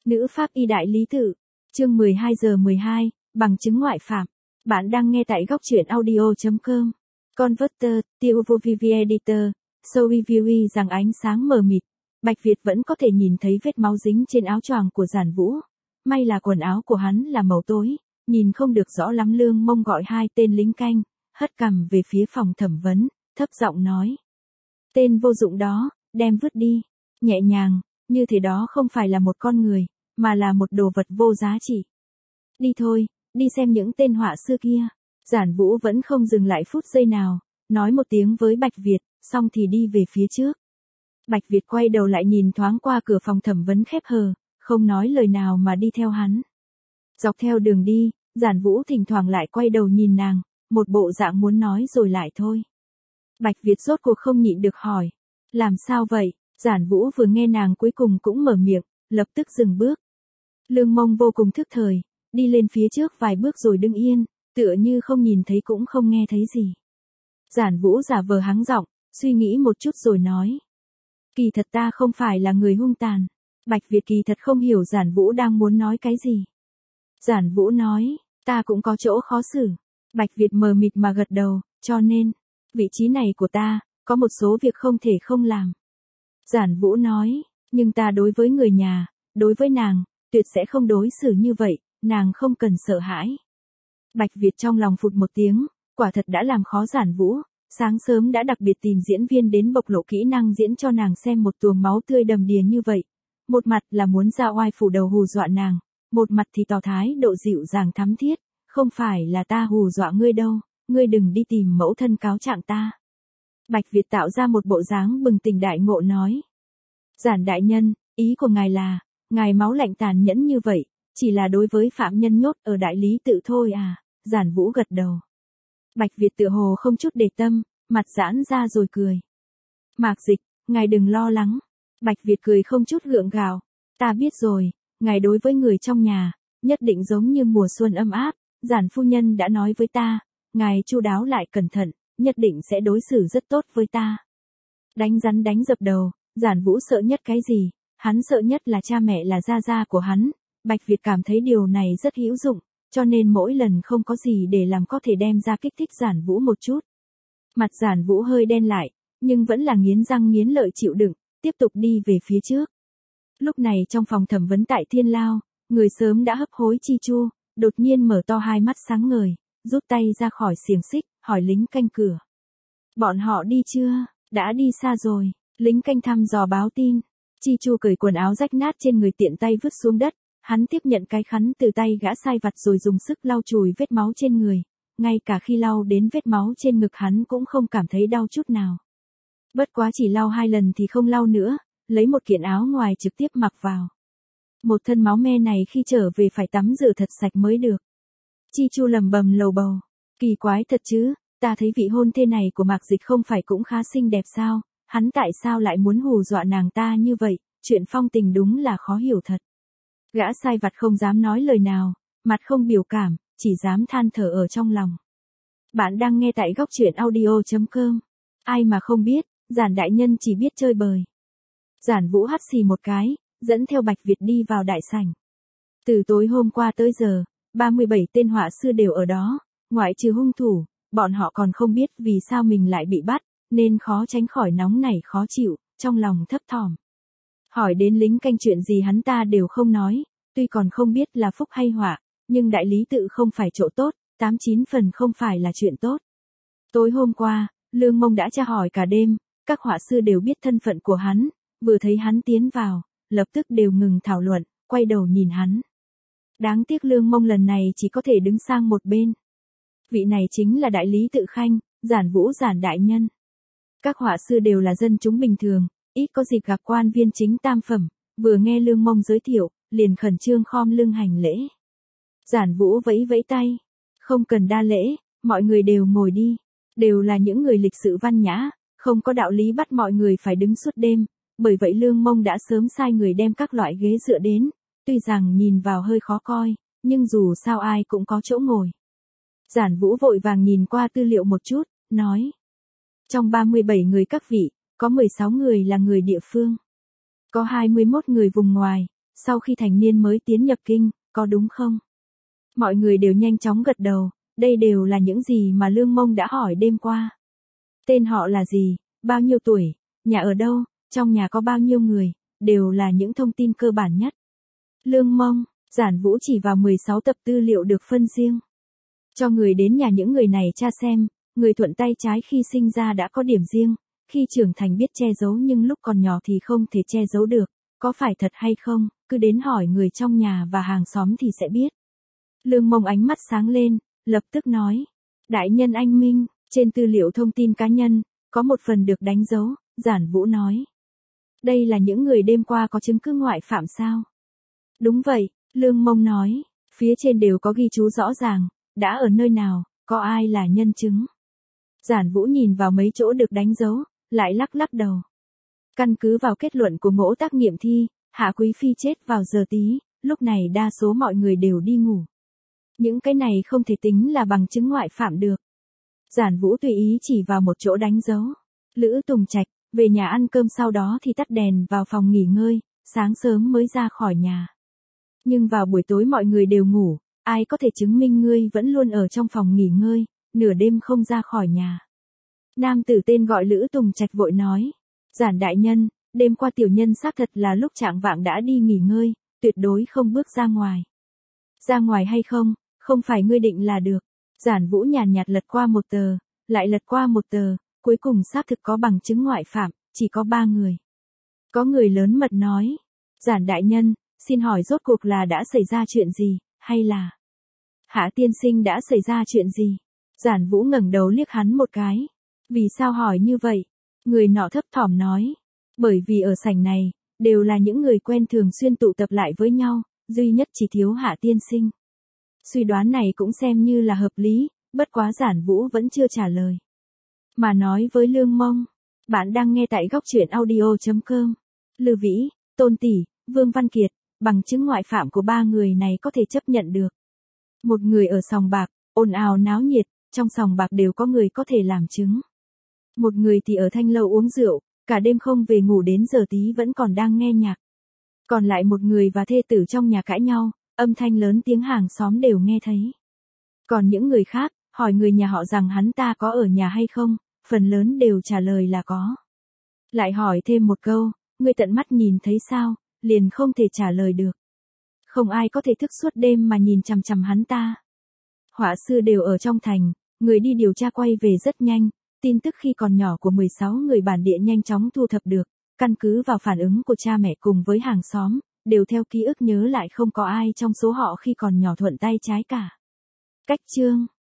Nữ pháp y đại lý tự, chương 12 giờ 12, bằng chứng ngoại phạm. Bạn đang nghe tại góc truyện audio.com. Converter, TUVV Editor, show review rằng ánh sáng mờ mịt. Bạch Việt vẫn có thể nhìn thấy vết máu dính trên áo choàng của Giản Vũ. May là quần áo của hắn là màu tối, nhìn không được rõ lắm. Lương Mông gọi hai tên lính canh, hất cằm về phía phòng thẩm vấn, thấp giọng nói. Tên vô dụng đó, đem vứt đi. Nhẹ nhàng, như thế đó không phải là một con người, mà là một đồ vật vô giá trị. Đi thôi, đi xem những tên họa sư kia. Giản Vũ vẫn không dừng lại phút giây nào, nói một tiếng với Bạch Việt, xong thì đi về phía trước. Bạch Việt quay đầu lại nhìn thoáng qua cửa phòng thẩm vấn khép hờ, không nói lời nào mà đi theo hắn. Dọc theo đường đi, Giản Vũ thỉnh thoảng lại quay đầu nhìn nàng, một bộ dạng muốn nói rồi lại thôi. Bạch Việt rốt cuộc không nhịn được hỏi, làm sao vậy? Giản Vũ vừa nghe nàng cuối cùng cũng mở miệng, lập tức dừng bước. Lương Mông vô cùng thức thời, đi lên phía trước vài bước rồi đứng yên, tựa như không nhìn thấy cũng không nghe thấy gì. Giản Vũ giả vờ hắng giọng, suy nghĩ một chút rồi nói. Kỳ thật ta không phải là người hung tàn. Bạch Việt kỳ thật không hiểu Giản Vũ đang muốn nói cái gì. Giản Vũ nói, ta cũng có chỗ khó xử. Bạch Việt mờ mịt mà gật đầu, cho nên, vị trí này của ta, có một số việc không thể không làm. Giản Vũ nói, nhưng ta đối với người nhà, đối với nàng, tuyệt sẽ không đối xử như vậy, nàng không cần sợ hãi. Bạch Việt trong lòng phụt một tiếng, quả thật đã làm khó Giản Vũ, sáng sớm đã đặc biệt tìm diễn viên đến bộc lộ kỹ năng diễn cho nàng xem một tuồng máu tươi đầm đìa như vậy. Một mặt là muốn ra oai phủ đầu hù dọa nàng, một mặt thì tỏ thái độ dịu dàng thắm thiết, không phải là ta hù dọa ngươi đâu, ngươi đừng đi tìm mẫu thân cáo trạng ta. Bạch Việt tạo ra một bộ dáng bừng tỉnh đại ngộ nói. Giản đại nhân, ý của ngài là, ngài máu lạnh tàn nhẫn như vậy, chỉ là đối với phạm nhân nhốt ở đại lý tự thôi à? Giản Vũ gật đầu. Bạch Việt tựa hồ không chút để tâm, mặt giãn ra rồi cười. Mạc Dịch, ngài đừng lo lắng. Bạch Việt cười không chút gượng gạo. Ta biết rồi, ngài đối với người trong nhà, nhất định giống như mùa xuân ấm áp, Giản phu nhân đã nói với ta, ngài chu đáo lại cẩn thận, nhất định sẽ đối xử rất tốt với ta. Đánh rắn đánh dập đầu, Giản Vũ sợ nhất cái gì? Hắn sợ nhất là cha mẹ là gia gia của hắn. Bạch Việt cảm thấy điều này rất hữu dụng, cho nên mỗi lần không có gì để làm có thể đem ra kích thích Giản Vũ một chút. Mặt Giản Vũ hơi đen lại, nhưng vẫn là nghiến răng nghiến lợi chịu đựng, tiếp tục đi về phía trước. Lúc này trong phòng thẩm vấn tại Thiên Lao, người sớm đã hấp hối Chi Chu, đột nhiên mở to hai mắt sáng ngời, rút tay ra khỏi xiềng xích, hỏi lính canh cửa. Bọn họ đi chưa? Đã đi xa rồi. Lính canh thăm dò báo tin. Chi Chu cởi quần áo rách nát trên người tiện tay vứt xuống đất. Hắn tiếp nhận cái khăn từ tay gã sai vặt rồi dùng sức lau chùi vết máu trên người. Ngay cả khi lau đến vết máu trên ngực hắn cũng không cảm thấy đau chút nào. Bất quá chỉ lau 2 lần thì không lau nữa, lấy một kiện áo ngoài trực tiếp mặc vào. Một thân máu me này khi trở về phải tắm rửa thật sạch mới được. Chi Chu lầm bầm lầu bầu. Kỳ quái thật chứ, ta thấy vị hôn thê này của Mạc Dịch không phải cũng khá xinh đẹp sao, hắn tại sao lại muốn hù dọa nàng ta như vậy, chuyện phong tình đúng là khó hiểu thật. Gã sai vặt không dám nói lời nào, mặt không biểu cảm, chỉ dám than thở ở trong lòng. Bạn đang nghe tại góc truyện audio.com. Ai mà không biết, Giản đại nhân chỉ biết chơi bời. Giản Vũ hắt xì một cái, dẫn theo Bạch Việt đi vào đại sảnh. Từ tối hôm qua tới giờ, 37 tên họa sư đều ở đó, ngoại trừ hung thủ, bọn họ còn không biết vì sao mình lại bị bắt, nên khó tránh khỏi nóng nảy khó chịu, trong lòng thấp thỏm. Hỏi đến lính canh chuyện gì hắn ta đều không nói, tuy còn không biết là phúc hay họa, nhưng đại lý tự không phải chỗ tốt, 89 phần không phải là chuyện tốt. Tối hôm qua, Lương Mông đã tra hỏi cả đêm, các họa sư đều biết thân phận của hắn, vừa thấy hắn tiến vào, lập tức đều ngừng thảo luận, quay đầu nhìn hắn. Đáng tiếc Lương Mông lần này chỉ có thể đứng sang một bên. Vị này chính là đại lý tự khanh, Giản Vũ Giản đại nhân. Các họa sư đều là dân chúng bình thường, ít có dịp gặp quan viên chính tam phẩm, vừa nghe Lương Mông giới thiệu, liền khẩn trương khom lưng hành lễ. Giản Vũ vẫy vẫy tay, không cần đa lễ, mọi người đều ngồi đi, đều là những người lịch sự văn nhã, không có đạo lý bắt mọi người phải đứng suốt đêm, bởi vậy Lương Mông đã sớm sai người đem các loại ghế dựa đến, tuy rằng nhìn vào hơi khó coi, nhưng dù sao ai cũng có chỗ ngồi. Giản Vũ vội vàng nhìn qua tư liệu một chút, nói. Trong 37 người các vị, có 16 người là người địa phương. Có 21 người vùng ngoài, sau khi thành niên mới tiến nhập kinh, có đúng không? Mọi người đều nhanh chóng gật đầu, đây đều là những gì mà Lương Mông đã hỏi đêm qua. Tên họ là gì, bao nhiêu tuổi, nhà ở đâu, trong nhà có bao nhiêu người, đều là những thông tin cơ bản nhất. Lương Mông, Giản Vũ chỉ vào 16 tập tư liệu được phân riêng. Cho người đến nhà những người này tra xem, người thuận tay trái khi sinh ra đã có điểm riêng, khi trưởng thành biết che giấu nhưng lúc còn nhỏ thì không thể che giấu được, có phải thật hay không, cứ đến hỏi người trong nhà và hàng xóm thì sẽ biết. Lương Mông ánh mắt sáng lên, lập tức nói, đại nhân anh minh, trên tư liệu thông tin cá nhân, có một phần được đánh dấu, Giản Vũ nói. Đây là những người đêm qua có chứng cứ ngoại phạm sao? Đúng vậy, Lương Mông nói, phía trên đều có ghi chú rõ ràng, đã ở nơi nào, có ai là nhân chứng. Giản Vũ nhìn vào mấy chỗ được đánh dấu, lại lắc lắc đầu. Căn cứ vào kết luận của mẫu tác nghiệm thi, Hạ Quý Phi chết vào giờ tí, lúc này đa số mọi người đều đi ngủ. Những cái này không thể tính là bằng chứng ngoại phạm được. Giản Vũ tùy ý chỉ vào một chỗ đánh dấu. Lữ Tùng Trạch, về nhà ăn cơm sau đó thì tắt đèn vào phòng nghỉ ngơi, sáng sớm mới ra khỏi nhà. Nhưng vào buổi tối mọi người đều ngủ, ai có thể chứng minh ngươi vẫn luôn ở trong phòng nghỉ ngơi, nửa đêm không ra khỏi nhà. Nam tử tên gọi Lữ Tùng Trạch vội nói, Giản đại nhân, đêm qua tiểu nhân xác thật là lúc trạng vạng đã đi nghỉ ngơi, tuyệt đối không bước ra ngoài. Ra ngoài hay không, không phải ngươi định là được. Giản Vũ nhàn nhạt lật qua một tờ, lại lật qua một tờ, cuối cùng xác thực có bằng chứng ngoại phạm, chỉ có 3 người. Có người lớn mật nói, Giản đại nhân, xin hỏi rốt cuộc là đã xảy ra chuyện gì, hay là Hạ tiên sinh đã xảy ra chuyện gì? Giản Vũ ngẩng đầu liếc hắn một cái. Vì sao hỏi như vậy? Người nọ thấp thỏm nói. Bởi vì ở sảnh này, đều là những người quen thường xuyên tụ tập lại với nhau, duy nhất chỉ thiếu Hạ tiên sinh. Suy đoán này cũng xem như là hợp lý, bất quá Giản Vũ vẫn chưa trả lời. Mà nói với Lương Mông, bạn đang nghe tại góc truyện audio.com. Lư Vĩ, Tôn Tỷ, Vương Văn Kiệt, bằng chứng ngoại phạm của 3 người này có thể chấp nhận được. Một người ở sòng bạc, ồn ào náo nhiệt, trong sòng bạc đều có người có thể làm chứng. Một người thì ở thanh lâu uống rượu, cả đêm không về ngủ đến giờ tí vẫn còn đang nghe nhạc. Còn lại một người và thê tử trong nhà cãi nhau, âm thanh lớn tiếng hàng xóm đều nghe thấy. Còn những người khác, hỏi người nhà họ rằng hắn ta có ở nhà hay không, phần lớn đều trả lời là có. Lại hỏi thêm một câu, ngươi tận mắt nhìn thấy sao, liền không thể trả lời được. Không ai có thể thức suốt đêm mà nhìn chằm chằm hắn ta. Họa sư đều ở trong thành, người đi điều tra quay về rất nhanh, tin tức khi còn nhỏ của 16 người bản địa nhanh chóng thu thập được, căn cứ vào phản ứng của cha mẹ cùng với hàng xóm, đều theo ký ức nhớ lại không có ai trong số họ khi còn nhỏ thuận tay trái cả. Cách chương